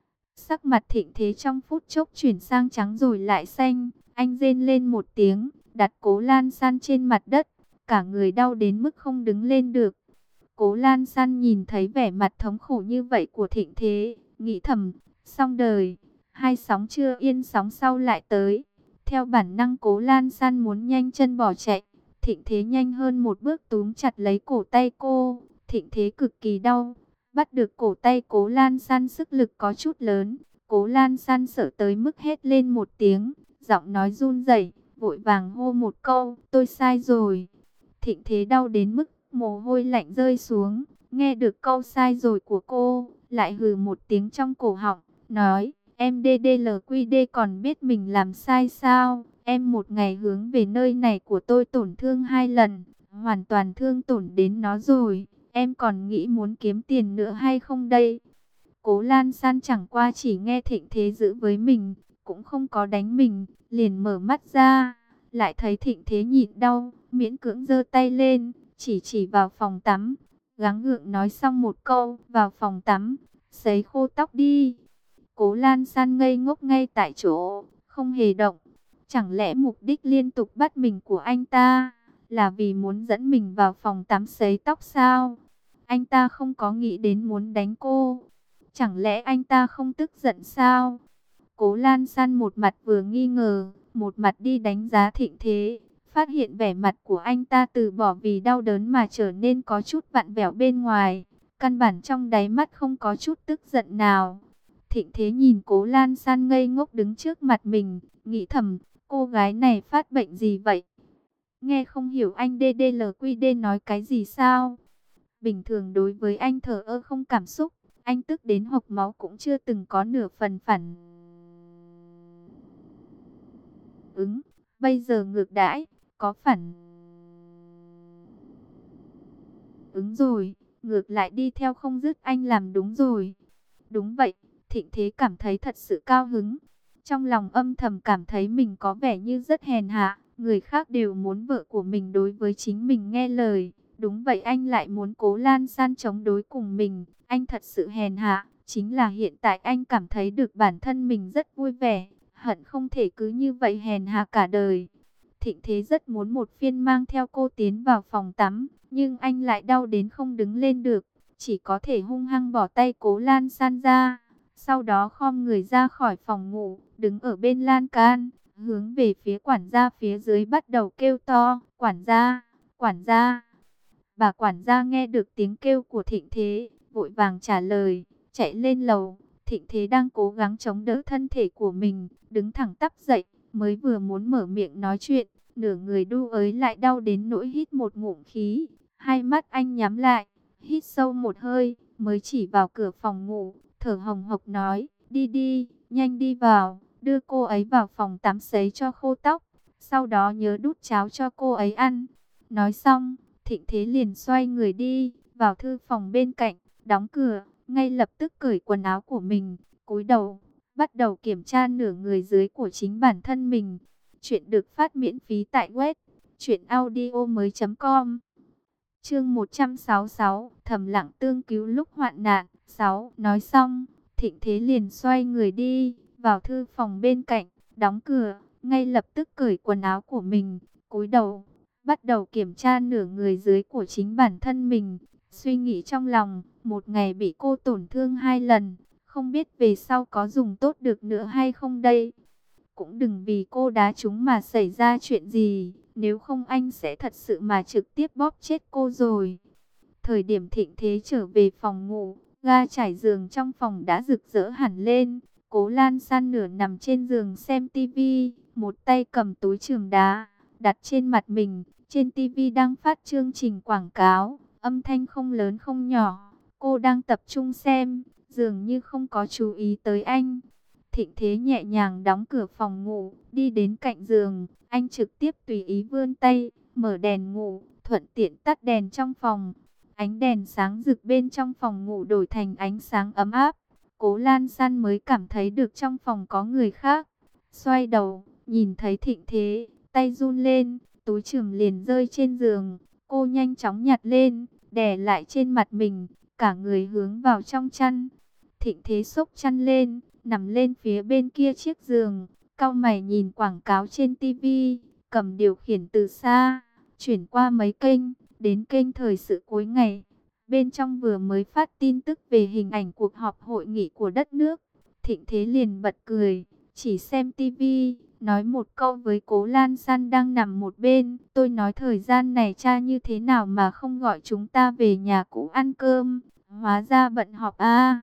Sắc mặt Thịnh Thế trong phút chốc chuyển sang trắng rồi lại xanh, anh rên lên một tiếng, đặt Cố Lan San trên mặt đất, cả người đau đến mức không đứng lên được. Cố Lan San nhìn thấy vẻ mặt thống khổ như vậy của Thịnh Thế, nghĩ thầm, xong đời, hai sóng chưa yên sóng sau lại tới. Theo bản năng Cố Lan San muốn nhanh chân bỏ chạy, Thịnh Thế nhanh hơn một bước túm chặt lấy cổ tay cô. Thịnh Thế cực kỳ đau, bắt được cổ tay Cố Lan San sức lực có chút lớn. Cố Lan San sợ tới mức hét lên một tiếng, giọng nói run rẩy, vội vàng hô một câu, tôi sai rồi. Thịnh Thế đau đến mức mồ hôi lạnh rơi xuống, nghe được câu sai rồi của cô, lại hừ một tiếng trong cổ họng, nói, em đê đê lờ quy đê còn biết mình làm sai sao? Em một ngày hướng về nơi này của tôi tổn thương hai lần, hoàn toàn thương tổn đến nó rồi, em còn nghĩ muốn kiếm tiền nữa hay không đây? Cố Lan San chẳng qua chỉ nghe Thịnh Thế giữ với mình, cũng không có đánh mình, liền mở mắt ra, lại thấy Thịnh Thế nhịn đau, miễn cưỡng giơ tay lên, chỉ chỉ vào phòng tắm, gắng gượng nói xong một câu, vào phòng tắm, sấy khô tóc đi. Cố Lan San ngây ngốc ngay tại chỗ, không hề động. Chẳng lẽ mục đích liên tục bắt mình của anh ta là vì muốn dẫn mình vào phòng tắm sấy tóc sao? Anh ta không có nghĩ đến muốn đánh cô. Chẳng lẽ anh ta không tức giận sao? Cố Lan San một mặt vừa nghi ngờ, một mặt đi đánh giá Thịnh Thế. Phát hiện vẻ mặt của anh ta từ bỏ vì đau đớn mà trở nên có chút vặn vẹo bên ngoài. Căn bản trong đáy mắt không có chút tức giận nào. Thịnh Thế nhìn Cố Lan San ngây ngốc đứng trước mặt mình, nghĩ thầm, cô gái này phát bệnh gì vậy? Nghe không hiểu anh đê đê lờ quy đê nói cái gì sao? Bình thường đối với anh thờ ơ không cảm xúc, anh tức đến hộc máu cũng chưa từng có nửa phần phản ứng. Bây giờ ngược đãi, có phản ứng rồi, ngược lại đi theo không dứt, anh làm đúng rồi. Đúng vậy, Thịnh Thế cảm thấy thật sự cao hứng. Trong lòng âm thầm cảm thấy mình có vẻ như rất hèn hạ, người khác đều muốn vợ của mình đối với chính mình nghe lời. Đúng vậy, anh lại muốn Cố Lan San chống đối cùng mình, anh thật sự hèn hạ. Chính là hiện tại anh cảm thấy được bản thân mình rất vui vẻ, hận không thể cứ như vậy hèn hạ cả đời. Thịnh Thế rất muốn một phiên mang theo cô tiến vào phòng tắm, nhưng anh lại đau đến không đứng lên được, chỉ có thể hung hăng bỏ tay Cố Lan San ra. Sau đó khom người ra khỏi phòng ngủ, đứng ở bên lan can, hướng về phía quản gia phía dưới bắt đầu kêu to, quản gia, quản gia. Bà quản gia nghe được tiếng kêu của Thịnh Thế, vội vàng trả lời, chạy lên lầu. Thịnh Thế đang cố gắng chống đỡ thân thể của mình, đứng thẳng tắp dậy, mới vừa muốn mở miệng nói chuyện, nửa người đu ới lại đau đến nỗi hít một ngụm khí. Hai mắt anh nhắm lại, hít sâu một hơi, mới chỉ vào cửa phòng ngủ, thở hồng hộc nói, đi đi, nhanh đi vào, đưa cô ấy vào phòng tắm sấy cho khô tóc, sau đó nhớ đút cháo cho cô ấy ăn. Nói xong, Thịnh Thế liền xoay người đi vào thư phòng bên cạnh, đóng cửa, ngay lập tức cởi quần áo của mình, cúi đầu, bắt đầu kiểm tra nửa người dưới của chính bản thân mình. Chuyện được phát miễn phí tại web truyện audio mới.com. Chương một trăm sáu mươi sáu, thầm lặng tương cứu lúc hoạn nạn. sáu. Nói xong, Thịnh Thế liền xoay người đi vào thư phòng bên cạnh, đóng cửa, ngay lập tức cởi quần áo của mình, cúi đầu, bắt đầu kiểm tra nửa người dưới của chính bản thân mình. Suy nghĩ trong lòng, một ngày bị cô tổn thương hai lần, không biết về sau có dùng tốt được nữa hay không đây. Cũng đừng vì cô đá chúng mà xảy ra chuyện gì, nếu không anh sẽ thật sự mà trực tiếp bóp chết cô rồi. Thời điểm Thịnh Thế trở về phòng ngủ, ga trải giường trong phòng đã rực rỡ hẳn lên. Cố Lan San nửa nằm trên giường xem tivi, một tay cầm túi chườm đá, đặt trên mặt mình. Trên tivi đang phát chương trình quảng cáo, âm thanh không lớn không nhỏ. Cô đang tập trung xem, dường như không có chú ý tới anh. Thịnh Thế nhẹ nhàng đóng cửa phòng ngủ, đi đến cạnh giường, anh trực tiếp tùy ý vươn tay, mở đèn ngủ, thuận tiện tắt đèn trong phòng. Ánh đèn sáng rực bên trong phòng ngủ đổi thành ánh sáng ấm áp. Cố Lan San mới cảm thấy được trong phòng có người khác. Xoay đầu, nhìn thấy Thịnh Thế, tay run lên, túi chườm liền rơi trên giường. Cô nhanh chóng nhặt lên, đè lại trên mặt mình, cả người hướng vào trong chăn. Thịnh Thế xốc chăn lên, nằm lên phía bên kia chiếc giường, cau mày nhìn quảng cáo trên tivi, cầm điều khiển từ xa, chuyển qua mấy kênh, đến kênh thời sự cuối ngày. Bên trong vừa mới phát tin tức về hình ảnh cuộc họp hội nghị của đất nước. Thịnh Thế liền bật cười, chỉ xem tivi, nói một câu với Cố Lan San đang nằm một bên. Tôi nói thời gian này cha như thế nào mà không gọi chúng ta về nhà cũ ăn cơm, hóa ra bận họp à.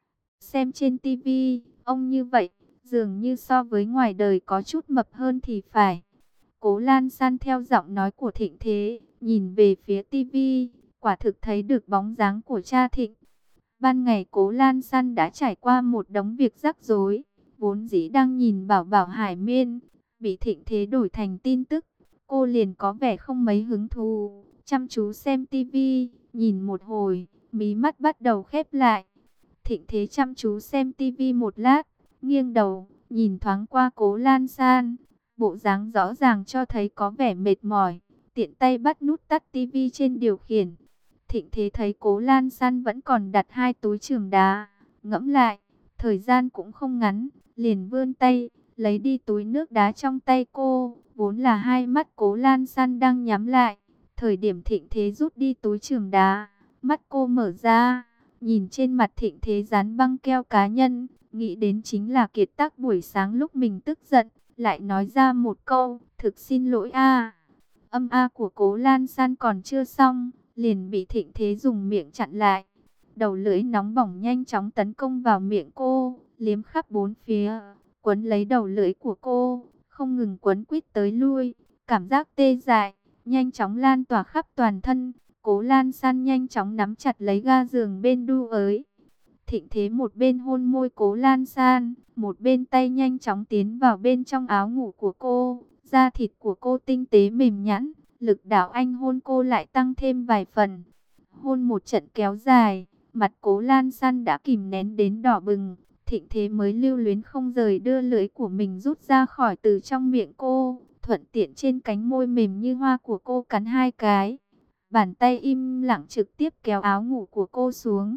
Xem trên tivi, ông như vậy, dường như so với ngoài đời có chút mập hơn thì phải. Cố Lan San theo giọng nói của Thịnh Thế, nhìn về phía tivi, quả thực thấy được bóng dáng của cha Thịnh. Ban ngày Cố Lan San đã trải qua một đống việc rắc rối, vốn dĩ đang nhìn Bảo Bảo Hải Miên, bị Thịnh Thế đổi thành tin tức, cô liền có vẻ không mấy hứng thú, chăm chú xem tivi, nhìn một hồi, mí mắt bắt đầu khép lại. Thịnh Thế chăm chú xem tivi một lát, nghiêng đầu, nhìn thoáng qua Cố Lan San, bộ dáng rõ ràng cho thấy có vẻ mệt mỏi, tiện tay bắt nút tắt tivi trên điều khiển. Thịnh Thế thấy Cố Lan San vẫn còn đặt hai túi chườm đá, ngẫm lại, thời gian cũng không ngắn, liền vươn tay, lấy đi túi nước đá trong tay cô, vốn là hai mắt Cố Lan San đang nhắm lại. Thời điểm Thịnh Thế rút đi túi chườm đá, mắt cô mở ra, nhìn trên mặt Thịnh Thế dán băng keo cá nhân, nghĩ đến chính là kiệt tác buổi sáng lúc mình tức giận, lại nói ra một câu, thực xin lỗi a. Âm a của Cố Lan San còn chưa xong, liền bị Thịnh Thế dùng miệng chặn lại. Đầu lưỡi nóng bỏng nhanh chóng tấn công vào miệng cô, liếm khắp bốn phía, quấn lấy đầu lưỡi của cô, không ngừng quấn quýt tới lui, cảm giác tê dại, nhanh chóng lan tỏa khắp toàn thân. Cố Lan San nhanh chóng nắm chặt lấy ga giường bên đu ới. Thịnh Thế một bên hôn môi Cố Lan San, một bên tay nhanh chóng tiến vào bên trong áo ngủ của cô. Da thịt của cô tinh tế mềm nhẵn, lực đạo anh hôn cô lại tăng thêm vài phần. Hôn một trận kéo dài, mặt Cố Lan San đã kìm nén đến đỏ bừng. Thịnh Thế mới lưu luyến không rời đưa lưỡi của mình rút ra khỏi từ trong miệng cô, thuận tiện trên cánh môi mềm như hoa của cô cắn hai cái. Bàn tay im lặng trực tiếp kéo áo ngủ của cô xuống.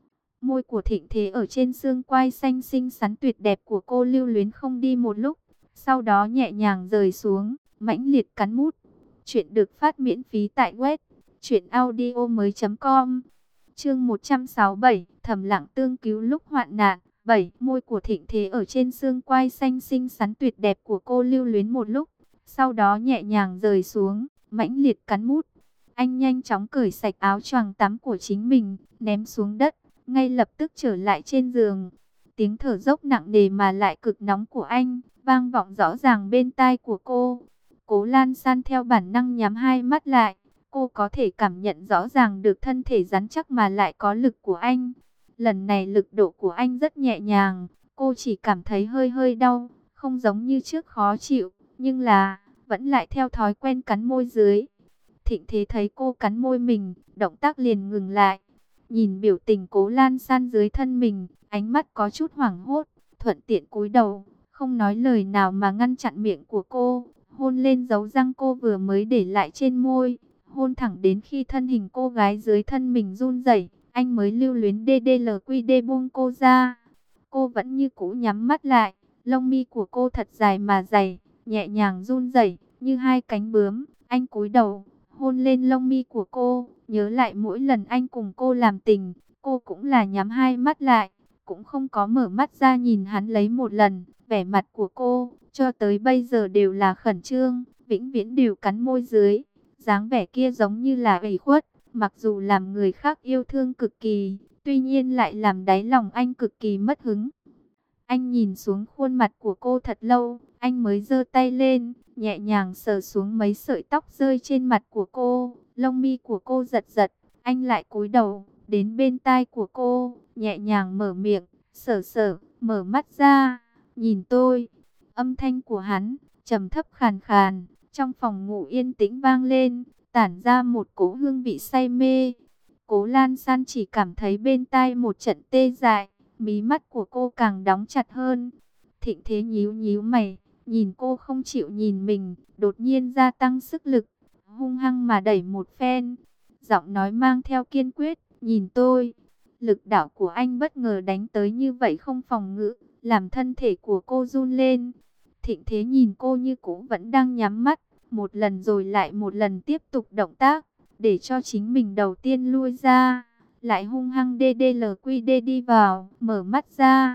Môi của Thịnh Thế ở trên xương quai xanh xinh xắn tuyệt đẹp của cô lưu luyến không đi một lúc, sau đó nhẹ nhàng rời xuống, mãnh liệt cắn mút. Chuyện được phát miễn phí tại web truyện audio mới chấm com. Chương một trăm sáu mươi bảy, thầm lặng tương cứu lúc hoạn nạn. bảy. Môi của Thịnh Thế ở trên xương quai xanh xinh xắn tuyệt đẹp của cô lưu luyến một lúc, sau đó nhẹ nhàng rời xuống, mãnh liệt cắn mút. Anh nhanh chóng cởi sạch áo choàng tắm của chính mình, ném xuống đất, ngay lập tức trở lại trên giường. Tiếng thở dốc nặng nề mà lại cực nóng của anh vang vọng rõ ràng bên tai của cô. Cố Lan San theo bản năng nhắm hai mắt lại. Cô có thể cảm nhận rõ ràng được thân thể rắn chắc mà lại có lực của anh. Lần này lực độ của anh rất nhẹ nhàng. Cô chỉ cảm thấy hơi hơi đau, không giống như trước khó chịu, nhưng là vẫn lại theo thói quen cắn môi dưới. Thịnh Thế thấy cô cắn môi mình, động tác liền ngừng lại. Nhìn biểu tình Cố Lan San dưới thân mình, ánh mắt có chút hoảng hốt, thuận tiện cúi đầu, không nói lời nào mà ngăn chặn miệng của cô, hôn lên dấu răng cô vừa mới để lại trên môi, hôn thẳng đến khi thân hình cô gái dưới thân mình run rẩy, anh mới lưu luyến đê đê lờ quy đê buông cô ra. Cô vẫn như cũ nhắm mắt lại, lông mi của cô thật dài mà dày, nhẹ nhàng run rẩy như hai cánh bướm. Anh cúi đầu, hôn lên lông mi của cô, nhớ lại mỗi lần anh cùng cô làm tình, cô cũng là nhắm hai mắt lại, cũng không có mở mắt ra nhìn hắn lấy một lần. Vẻ mặt của cô cho tới bây giờ đều là khẩn trương, vĩnh viễn đều cắn môi dưới, dáng vẻ kia giống như là ủy khuất, mặc dù làm người khác yêu thương cực kỳ, tuy nhiên lại làm đáy lòng anh cực kỳ mất hứng. Anh nhìn xuống khuôn mặt của cô thật lâu, anh mới giơ tay lên, nhẹ nhàng sờ xuống mấy sợi tóc rơi trên mặt của cô, lông mi của cô giật giật, anh lại cúi đầu, đến bên tai của cô, nhẹ nhàng mở miệng, sờ sờ, mở mắt ra, nhìn tôi. Âm thanh của hắn, trầm thấp khàn khàn, trong phòng ngủ yên tĩnh vang lên, tản ra một cỗ hương vị say mê. Cố Lan San chỉ cảm thấy bên tai một trận tê dại, mí mắt của cô càng đóng chặt hơn. Thịnh Thế nhíu nhíu mày, nhìn cô không chịu nhìn mình, đột nhiên gia tăng sức lực, hung hăng mà đẩy một phen. Giọng nói mang theo kiên quyết, nhìn tôi. Lực đạo của anh bất ngờ đánh tới như vậy không phòng ngự, làm thân thể của cô run lên. Thịnh Thế nhìn cô như cũ vẫn đang nhắm mắt, một lần rồi lại một lần tiếp tục động tác, để cho chính mình đầu tiên lui ra, lại hung hăng đê đê lờ quy đê đi vào, mở mắt ra.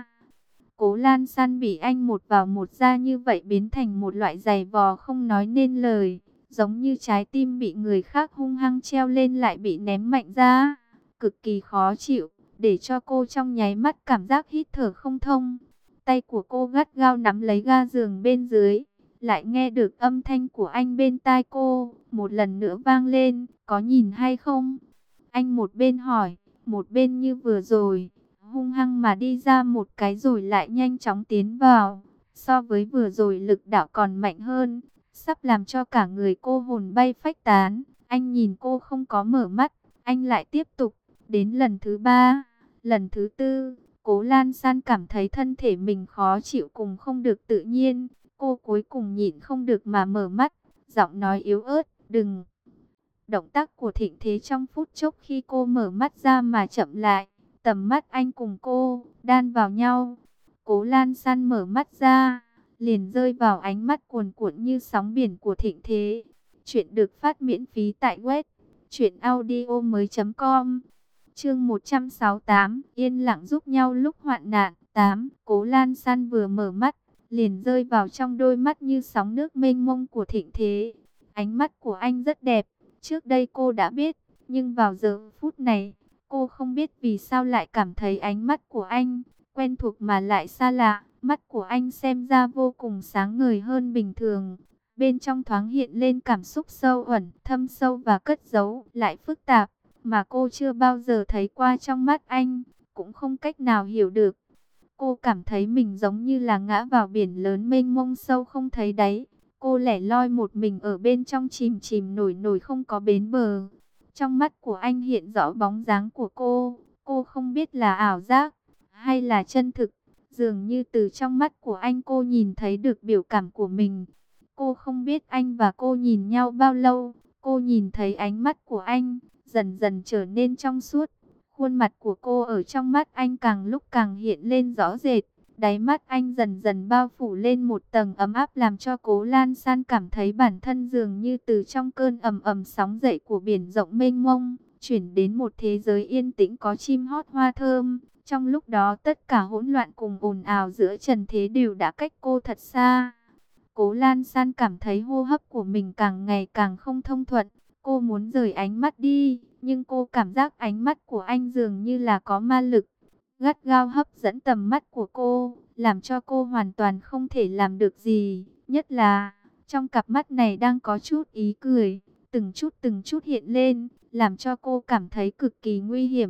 Cố Lan San bị anh một vào một ra như vậy biến thành một loại giày vò không nói nên lời, giống như trái tim bị người khác hung hăng treo lên lại bị ném mạnh ra, cực kỳ khó chịu, để cho cô trong nháy mắt cảm giác hít thở không thông. Tay của cô gắt gao nắm lấy ga giường bên dưới, lại nghe được âm thanh của anh bên tai cô, một lần nữa vang lên, có nhìn hay không? Anh một bên hỏi, một bên như vừa rồi, hung hăng mà đi ra một cái rồi lại nhanh chóng tiến vào, so với vừa rồi lực đạo còn mạnh hơn, sắp làm cho cả người cô hồn bay phách tán. Anh nhìn cô không có mở mắt, anh lại tiếp tục, đến lần thứ ba, lần thứ tư. Cố Lan San cảm thấy thân thể mình khó chịu cùng không được tự nhiên. Cô cuối cùng nhịn không được mà mở mắt, giọng nói yếu ớt, đừng. Động tác của Thịnh Thế trong phút chốc khi cô mở mắt ra mà chậm lại. Tầm mắt anh cùng cô, đan vào nhau. Cố Lan San mở mắt ra, liền rơi vào ánh mắt cuồn cuộn như sóng biển của Thịnh Thế. Chuyện được phát miễn phí tại web truyện audio mới chấm com. Chương một trăm sáu mươi tám, yên lặng giúp nhau lúc hoạn nạn. tám. Cố Lan San vừa mở mắt, liền rơi vào trong đôi mắt như sóng nước mênh mông của Thịnh Thế. Ánh mắt của anh rất đẹp, trước đây cô đã biết, nhưng vào giờ phút này, cô không biết vì sao lại cảm thấy ánh mắt của anh quen thuộc mà lại xa lạ. Mắt của anh xem ra vô cùng sáng ngời hơn bình thường, bên trong thoáng hiện lên cảm xúc sâu ẩn, thâm sâu và cất giấu lại phức tạp, mà cô chưa bao giờ thấy qua trong mắt anh, cũng không cách nào hiểu được. Cô cảm thấy mình giống như là ngã vào biển lớn mênh mông sâu không thấy đáy. Cô lẻ loi một mình ở bên trong chìm chìm nổi nổi không có bến bờ. Trong mắt của anh hiện rõ bóng dáng của cô. Cô không biết là ảo giác hay là chân thực. Dường như từ trong mắt của anh cô nhìn thấy được biểu cảm của mình. Cô không biết anh và cô nhìn nhau bao lâu. Cô nhìn thấy ánh mắt của anh dần dần trở nên trong suốt. Khuôn mặt của cô ở trong mắt anh càng lúc càng hiện lên rõ rệt. Đáy mắt anh dần dần bao phủ lên một tầng ấm áp, làm cho Cố Lan San cảm thấy bản thân dường như từ trong cơn ầm ầm sóng dậy của biển rộng mênh mông, chuyển đến một thế giới yên tĩnh có chim hót hoa thơm. Trong lúc đó tất cả hỗn loạn cùng ồn ào giữa trần thế đều đã cách cô thật xa. Cố Lan San cảm thấy hô hấp của mình càng ngày càng không thông thuận. Cô muốn rời ánh mắt đi, nhưng cô cảm giác ánh mắt của anh dường như là có ma lực, gắt gao hấp dẫn tầm mắt của cô, làm cho cô hoàn toàn không thể làm được gì. Nhất là, trong cặp mắt này đang có chút ý cười, từng chút từng chút hiện lên, làm cho cô cảm thấy cực kỳ nguy hiểm.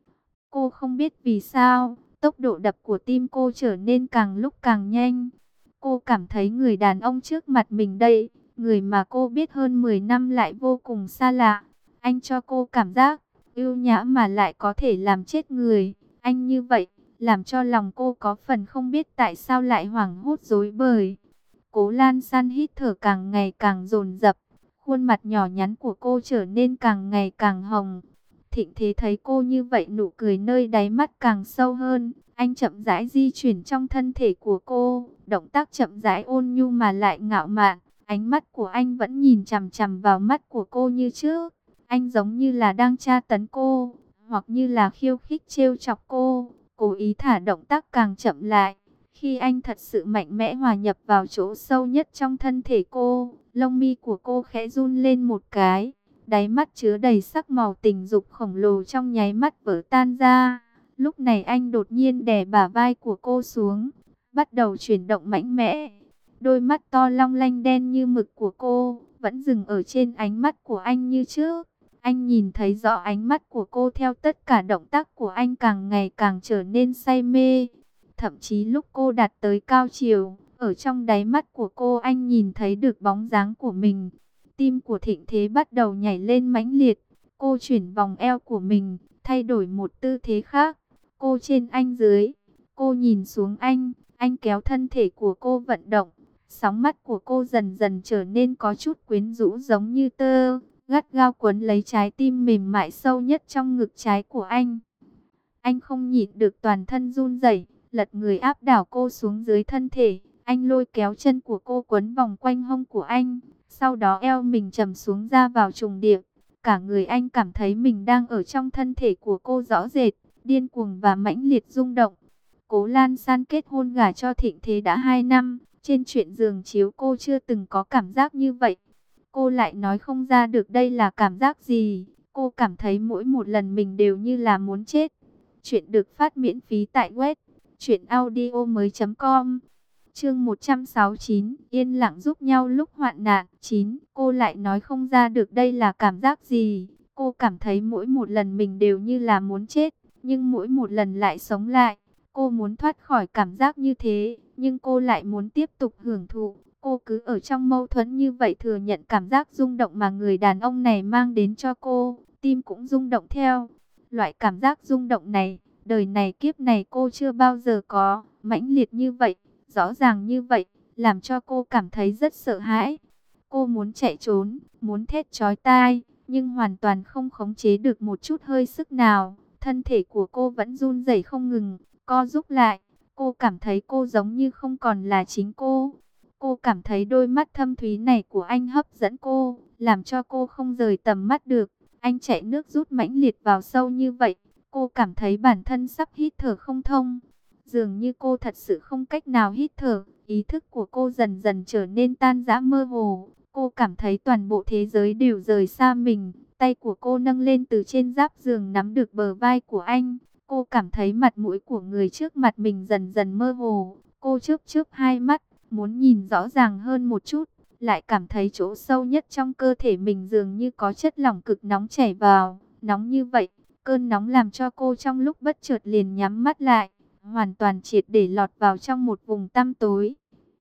Cô không biết vì sao, tốc độ đập của tim cô trở nên càng lúc càng nhanh. Cô cảm thấy người đàn ông trước mặt mình đây, người mà cô biết hơn mười năm lại vô cùng xa lạ. Anh cho cô cảm giác ưu nhã mà lại có thể làm chết người. Anh như vậy, làm cho lòng cô có phần không biết tại sao lại hoảng hốt rối bời. Cố Lan San hít thở càng ngày càng dồn dập, khuôn mặt nhỏ nhắn của cô trở nên càng ngày càng hồng. Thịnh Thế thấy cô như vậy, nụ cười nơi đáy mắt càng sâu hơn. Anh chậm rãi di chuyển trong thân thể của cô, động tác chậm rãi ôn nhu mà lại ngạo mạn. Ánh mắt của anh vẫn nhìn chằm chằm vào mắt của cô như trước. Anh giống như là đang tra tấn cô, hoặc như là khiêu khích trêu chọc cô, cố ý thả động tác càng chậm lại. Khi anh thật sự mạnh mẽ hòa nhập vào chỗ sâu nhất trong thân thể cô, lông mi của cô khẽ run lên một cái. Đáy mắt chứa đầy sắc màu tình dục khổng lồ trong nháy mắt vỡ tan ra. Lúc này anh đột nhiên đè bả vai của cô xuống, bắt đầu chuyển động mạnh mẽ. Đôi mắt to long lanh đen như mực của cô vẫn dừng ở trên ánh mắt của anh như trước. Anh nhìn thấy rõ ánh mắt của cô theo tất cả động tác của anh càng ngày càng trở nên say mê. Thậm chí lúc cô đạt tới cao chiều, ở trong đáy mắt của cô anh nhìn thấy được bóng dáng của mình. Tim của Thịnh Thế bắt đầu nhảy lên mãnh liệt. Cô chuyển vòng eo của mình, thay đổi một tư thế khác. Cô trên anh dưới, cô nhìn xuống anh, anh kéo thân thể của cô vận động. Sóng mắt của cô dần dần trở nên có chút quyến rũ giống như tơ, gắt gao quấn lấy trái tim mềm mại sâu nhất trong ngực trái của anh. Anh không nhịn được toàn thân run rẩy, lật người áp đảo cô xuống dưới thân thể. Anh lôi kéo chân của cô quấn vòng quanh hông của anh, sau đó eo mình trầm xuống ra vào trùng điệp. Cả người anh cảm thấy mình đang ở trong thân thể của cô rõ rệt, điên cuồng và mãnh liệt rung động. Cố Lan San kết hôn gả cho Thịnh Thế đã hai năm, trên chuyện giường chiếu cô chưa từng có cảm giác như vậy. Cô lại nói không ra được đây là cảm giác gì. Cô cảm thấy mỗi một lần mình đều như là muốn chết. Chuyện được phát miễn phí tại web truyện audio mới chấm com. Chương một trăm sáu mươi chín, yên lặng giúp nhau lúc hoạn nạn. chín. Cô lại nói không ra được đây là cảm giác gì. Cô cảm thấy mỗi một lần mình đều như là muốn chết, nhưng mỗi một lần lại sống lại. Cô muốn thoát khỏi cảm giác như thế, nhưng cô lại muốn tiếp tục hưởng thụ. Cô cứ ở trong mâu thuẫn như vậy, thừa nhận cảm giác rung động mà người đàn ông này mang đến cho cô, tim cũng rung động theo. Loại cảm giác rung động này, đời này kiếp này cô chưa bao giờ có, mãnh liệt như vậy, rõ ràng như vậy, làm cho cô cảm thấy rất sợ hãi. Cô muốn chạy trốn, muốn thét chói tai, nhưng hoàn toàn không khống chế được một chút hơi sức nào. Thân thể của cô vẫn run rẩy không ngừng, co rúm lại. Cô cảm thấy cô giống như không còn là chính cô. Cô cảm thấy đôi mắt thâm thúy này của anh hấp dẫn cô, làm cho cô không rời tầm mắt được. Anh chạy nước rút mãnh liệt vào sâu như vậy, cô cảm thấy bản thân sắp hít thở không thông. Dường như cô thật sự không cách nào hít thở, ý thức của cô dần dần trở nên tan rã mơ hồ. Cô cảm thấy toàn bộ thế giới đều rời xa mình. Tay của cô nâng lên từ trên giáp giường nắm được bờ vai của anh. Cô cảm thấy mặt mũi của người trước mặt mình dần dần mơ hồ. Cô chớp chớp hai mắt, muốn nhìn rõ ràng hơn một chút. Lại cảm thấy chỗ sâu nhất trong cơ thể mình dường như có chất lỏng cực nóng chảy vào. Nóng như vậy, cơn nóng làm cho cô trong lúc bất chợt liền nhắm mắt lại, hoàn toàn triệt để lọt vào trong một vùng tăm tối.